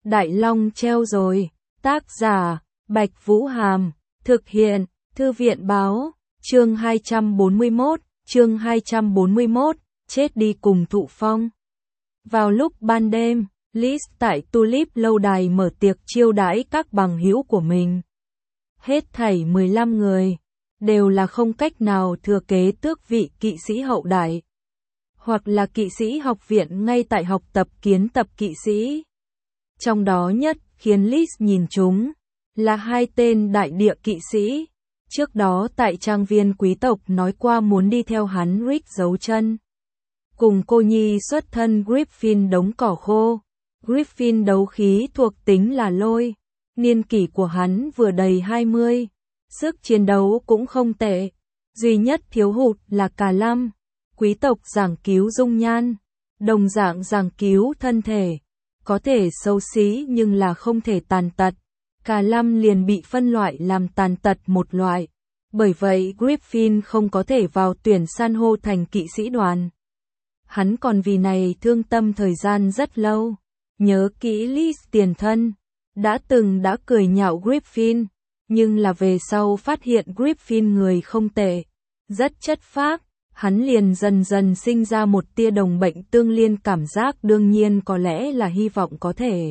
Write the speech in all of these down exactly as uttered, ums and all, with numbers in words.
Đại Long treo rồi. Tác giả, Bạch Vũ Hàm. Thực hiện, Thư viện Báo. Chương hai trăm bốn mươi mốt, chương hai trăm bốn mươi mốt, chết đi cùng thụ phong. Vào lúc ban đêm, Liz tại Tulip lâu đài mở tiệc chiêu đãi các bằng hữu của mình. Hết thảy mười lăm người, đều là không cách nào thừa kế tước vị kỵ sĩ hậu đại, hoặc là kỵ sĩ học viện ngay tại học tập kiến tập kỵ sĩ. Trong đó nhất khiến Liz nhìn chúng là hai tên đại địa kỵ sĩ. Trước đó tại trang viên quý tộc nói qua muốn đi theo hắn Rick giấu chân. Cùng cô nhi xuất thân Griffin đống cỏ khô. Griffin đấu khí thuộc tính là lôi. Niên kỷ của hắn vừa đầy hai mươi. Sức chiến đấu cũng không tệ. Duy nhất thiếu hụt là cà lăm. Quý tộc giảng cứu dung nhan. Đồng dạng giảng cứu thân thể. Có thể xấu xí nhưng là không thể tàn tật. Cà lăm liền bị phân loại làm tàn tật một loại. Bởi vậy Griffin không có thể vào tuyển san hô thành kỵ sĩ đoàn. Hắn còn vì này thương tâm thời gian rất lâu. Nhớ kỹ Liz tiền thân. Đã từng đã cười nhạo Griffin. Nhưng là về sau phát hiện Griffin người không tệ. Rất chất phác. Hắn liền dần dần sinh ra một tia đồng bệnh tương liên cảm giác, đương nhiên có lẽ là hy vọng có thể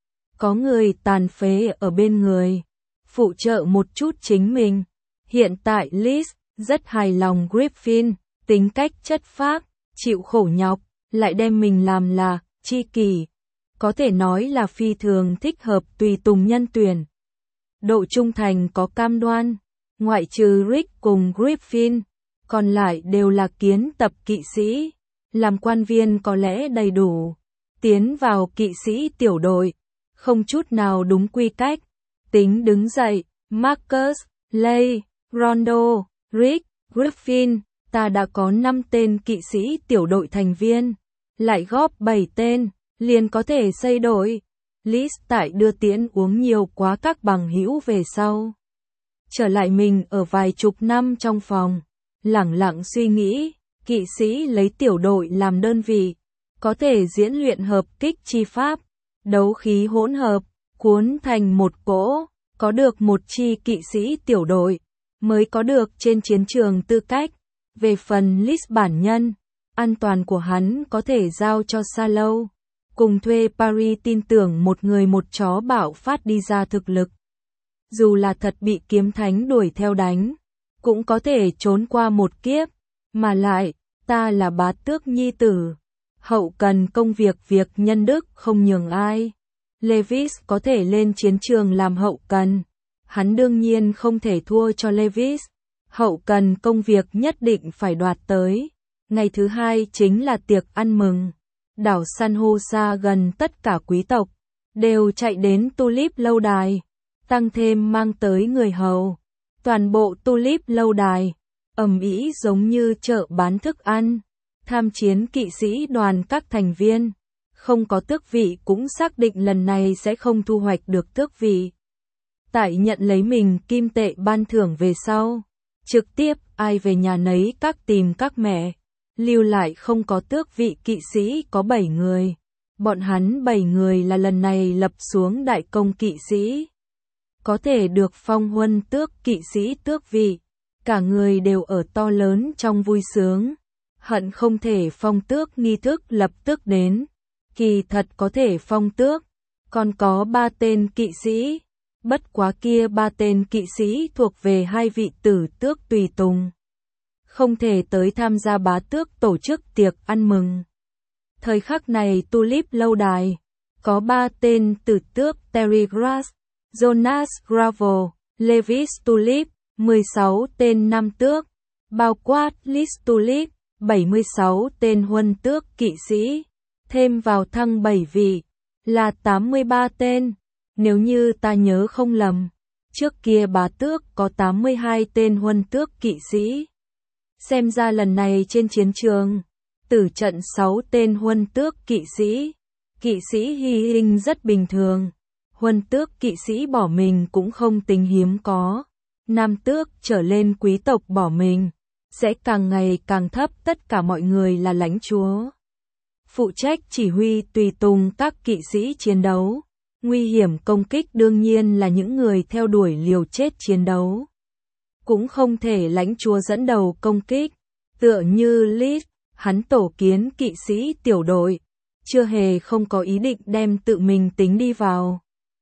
có người tàn phế ở bên người, phụ trợ một chút chính mình. Hiện tại Liz rất hài lòng Griffin, tính cách chất phác, chịu khổ nhọc, lại đem mình làm là tri kỷ, có thể nói là phi thường thích hợp tùy tùng nhân tuyển. Độ trung thành có cam đoan, ngoại trừ Rick cùng Griffin, còn lại đều là kiến tập kỵ sĩ, làm quan viên có lẽ đầy đủ. Tiến vào kỵ sĩ tiểu đội, không chút nào đúng quy cách. Tính đứng dậy, Marcus, Lay, Rondo, Rick, Griffin, ta đã có năm tên kỵ sĩ tiểu đội thành viên, lại góp bảy tên, liền có thể xây đội. Liz tại đưa tiễn uống nhiều quá các bằng hữu về sau. Trở lại mình ở vài chục năm trong phòng. Lẳng lặng suy nghĩ, kỵ sĩ lấy tiểu đội làm đơn vị, có thể diễn luyện hợp kích chi pháp, đấu khí hỗn hợp, cuốn thành một cỗ, có được một chi kỵ sĩ tiểu đội, mới có được trên chiến trường tư cách. Về phần Liz bản nhân, an toàn của hắn có thể giao cho Salo, cùng thuê Paris tin tưởng một người một chó bạo phát đi ra thực lực. Dù là thật bị kiếm thánh đuổi theo đánh, cũng có thể trốn qua một kiếp, mà lại, ta là bá tước nhi tử. Hậu cần công việc việc nhân đức không nhường ai. Levis có thể lên chiến trường làm hậu cần. Hắn đương nhiên không thể thua cho Levis. Hậu cần công việc nhất định phải đoạt tới. Ngày thứ hai chính là tiệc ăn mừng. Đảo San Jose gần tất cả quý tộc đều chạy đến Tulip lâu đài, tăng thêm mang tới người hầu. Toàn bộ Tulip lâu đài, ầm ĩ giống như chợ bán thức ăn. Tham chiến kỵ sĩ đoàn các thành viên, không có tước vị cũng xác định lần này sẽ không thu hoạch được tước vị. Tại nhận lấy mình kim tệ ban thưởng về sau, trực tiếp ai về nhà nấy các tìm các mẹ, lưu lại không có tước vị kỵ sĩ có bảy người. Bọn hắn bảy người là lần này lập xuống đại công kỵ sĩ. Có thể được phong huân tước kỵ sĩ tước vị, cả người đều ở to lớn trong vui sướng, hận không thể phong tước nghi thức lập tức đến. Kỳ thật có thể phong tước, còn có ba tên kỵ sĩ, bất quá kia ba tên kỵ sĩ thuộc về hai vị tử tước tùy tùng, không thể tới tham gia bá tước tổ chức tiệc ăn mừng. Thời khắc này Tulip lâu đài, có ba tên tử tước Terry Grass, Jonas Gravel, Levis Tulip, mười sáu tên nam tước, bao quát Liz Tulip, bảy mươi sáu tên huân tước kỵ sĩ, thêm vào thăng bảy vị, là tám mươi ba tên. Nếu như ta nhớ không lầm, trước kia bá tước có tám mươi hai tên huân tước kỵ sĩ. Xem ra lần này trên chiến trường, tử trận sáu tên huân tước kỵ sĩ. Kỵ sĩ hy sinh rất bình thường. Huân tước kỵ sĩ bỏ mình cũng không tính hiếm có. Nam tước trở lên quý tộc bỏ mình, sẽ càng ngày càng thấp, tất cả mọi người là lãnh chúa. Phụ trách chỉ huy tùy tùng các kỵ sĩ chiến đấu. Nguy hiểm công kích đương nhiên là những người theo đuổi liều chết chiến đấu. Cũng không thể lãnh chúa dẫn đầu công kích, tựa như Lis, hắn tổ kiến kỵ sĩ tiểu đội, chưa hề không có ý định đem tự mình tính đi vào.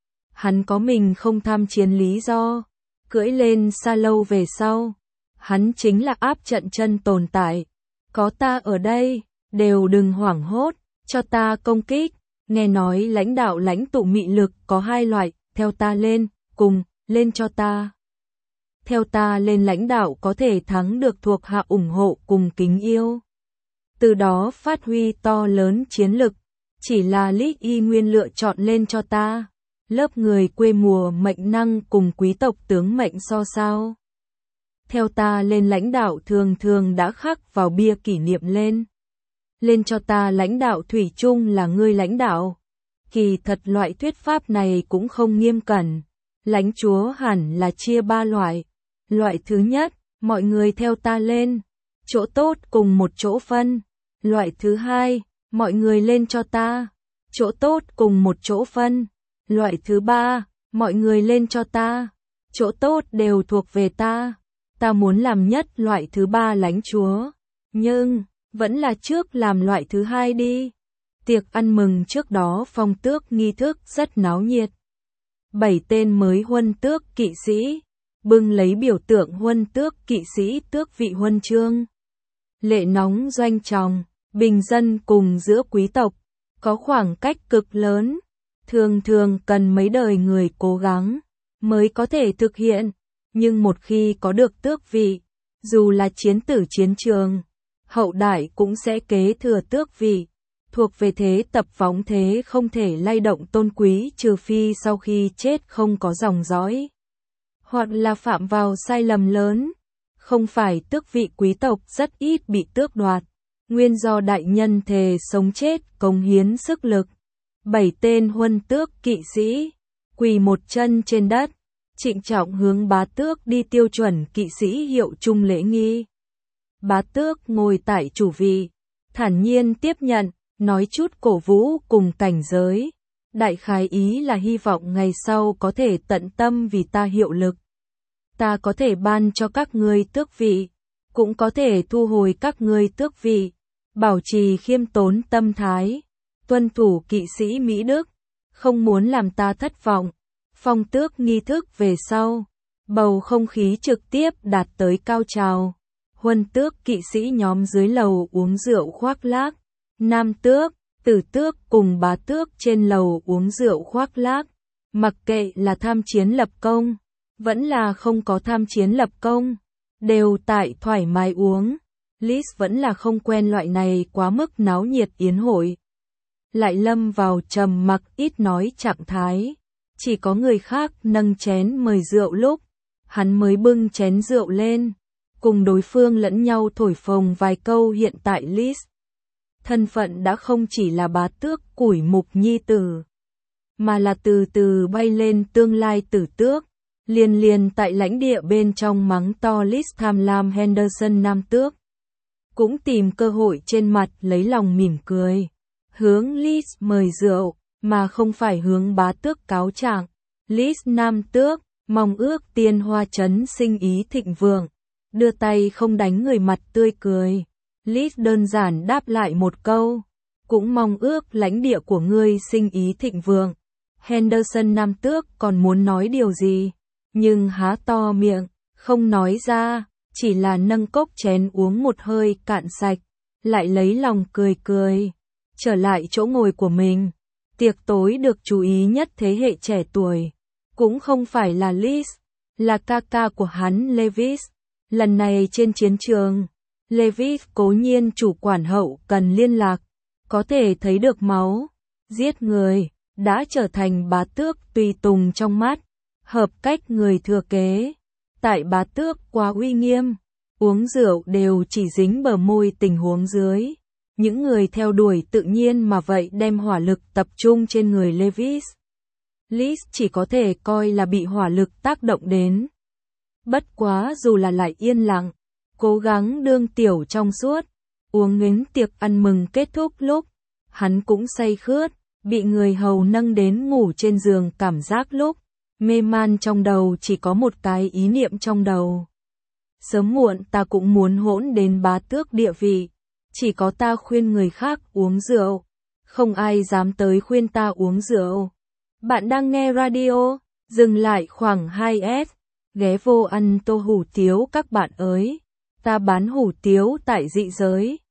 Hắn có mình không tham chiến lý do, cưỡi lên xa lâu về sau. Hắn chính là áp trận chân tồn tại. Có ta ở đây, đều đừng hoảng hốt, cho ta công kích. Nghe nói lãnh đạo lãnh tụ mị lực có hai loại, theo ta lên, cùng, lên cho ta. Theo ta lên lãnh đạo có thể thắng được thuộc hạ ủng hộ cùng kính yêu. Từ đó phát huy to lớn chiến lực, chỉ là Lý Y Nguyên lựa chọn lên cho ta. Lớp người quê mùa mệnh năng cùng quý tộc tướng mệnh so sao. Theo ta lên lãnh đạo thường thường đã khắc vào bia kỷ niệm lên. Lên cho ta lãnh đạo thủy chung là ngươi lãnh đạo. Kỳ thật loại thuyết pháp này cũng không nghiêm cẩn. Lãnh chúa hẳn là chia ba loại. Loại thứ nhất, mọi người theo ta lên. Chỗ tốt cùng một chỗ phân. Loại thứ hai, mọi người lên cho ta. Chỗ tốt cùng một chỗ phân. Loại thứ ba, mọi người lên cho ta. Chỗ tốt đều thuộc về ta. Ta muốn làm nhất loại thứ ba lãnh chúa. Nhưng, vẫn là trước làm loại thứ hai đi. Tiệc ăn mừng trước đó phong tước nghi thức rất náo nhiệt. Bảy tên mới huân tước kỵ sĩ, bưng lấy biểu tượng huân tước kỵ sĩ tước vị huân chương. Lệ nóng doanh trọng, bình dân cùng giữa quý tộc, có khoảng cách cực lớn. Thường thường cần mấy đời người cố gắng, mới có thể thực hiện. Nhưng một khi có được tước vị, dù là chiến tử chiến trường, hậu đại cũng sẽ kế thừa tước vị. Thuộc về thế tập võng thế không thể lay động tôn quý trừ phi sau khi chết không có dòng dõi. Hoặc là phạm vào sai lầm lớn. Không phải tước vị quý tộc rất ít bị tước đoạt. Nguyên do đại nhân thề sống chết cống hiến sức lực. Bảy tên huân tước kỵ sĩ, quỳ một chân trên đất, trịnh trọng hướng bá tước đi tiêu chuẩn kỵ sĩ hiệu trung lễ nghi. Bá tước ngồi tại chủ vị, thản nhiên tiếp nhận, nói chút cổ vũ cùng cảnh giới. Đại khái ý là hy vọng ngày sau có thể tận tâm vì ta hiệu lực. Ta có thể ban cho các ngươi tước vị, cũng có thể thu hồi các ngươi tước vị, bảo trì khiêm tốn tâm thái. Tuân thủ kỵ sĩ Mỹ Đức, không muốn làm ta thất vọng. Phong tước nghi thức về sau, bầu không khí trực tiếp đạt tới cao trào. Huân tước kỵ sĩ nhóm dưới lầu uống rượu khoác lác. Nam tước, tử tước cùng bá tước trên lầu uống rượu khoác lác. Mặc kệ là tham chiến lập công, vẫn là không có tham chiến lập công, đều tại thoải mái uống. Liz vẫn là không quen loại này quá mức náo nhiệt yến hội. Lại lâm vào trầm mặc ít nói trạng thái. Chỉ có người khác nâng chén mời rượu lúc, hắn mới bưng chén rượu lên, cùng đối phương lẫn nhau thổi phồng vài câu. Hiện tại Liz thân phận đã không chỉ là bá tước củi mục nhi tử, mà là từ từ bay lên tương lai tử tước. Liền liền tại lãnh địa bên trong mắng to Liz tham lam Henderson nam tước. Cũng tìm cơ hội trên mặt lấy lòng mỉm cười. Hướng Liz mời rượu, mà không phải hướng bá tước cáo trạng. Liz nam tước, mong ước tiên hoa trấn sinh ý thịnh vượng. Đưa tay không đánh người mặt tươi cười. Liz đơn giản đáp lại một câu. Cũng mong ước lãnh địa của ngươi sinh ý thịnh vượng. Henderson nam tước còn muốn nói điều gì, nhưng há to miệng, không nói ra, chỉ là nâng cốc chén uống một hơi cạn sạch, lại lấy lòng cười cười, trở lại chỗ ngồi của mình. Tiệc tối được chú ý nhất thế hệ trẻ tuổi, cũng không phải là Liz, là ca ca của hắn Levis. Lần này trên chiến trường, Levis cố nhiên chủ quản hậu cần liên lạc, có thể thấy được máu, giết người, đã trở thành bá tước tùy tùng trong mắt, hợp cách người thừa kế. Tại bá tước quá uy nghiêm, uống rượu đều chỉ dính bờ môi tình huống dưới. Những người theo đuổi tự nhiên mà vậy đem hỏa lực tập trung trên người Levis. Liz chỉ có thể coi là bị hỏa lực tác động đến. Bất quá dù là lại yên lặng, cố gắng đương tiểu trong suốt, uống đến tiệc ăn mừng kết thúc lúc, hắn cũng say khướt, bị người hầu nâng đến ngủ trên giường, cảm giác lúc mê man trong đầu chỉ có một cái ý niệm trong đầu. Sớm muộn ta cũng muốn hỗn đến bá tước địa vị, chỉ có ta khuyên người khác uống rượu, không ai dám tới khuyên ta uống rượu. Bạn đang nghe radio, dừng lại khoảng hai s, ghé vô ăn tô hủ tiếu các bạn ơi, ta bán hủ tiếu tại Dị Giới.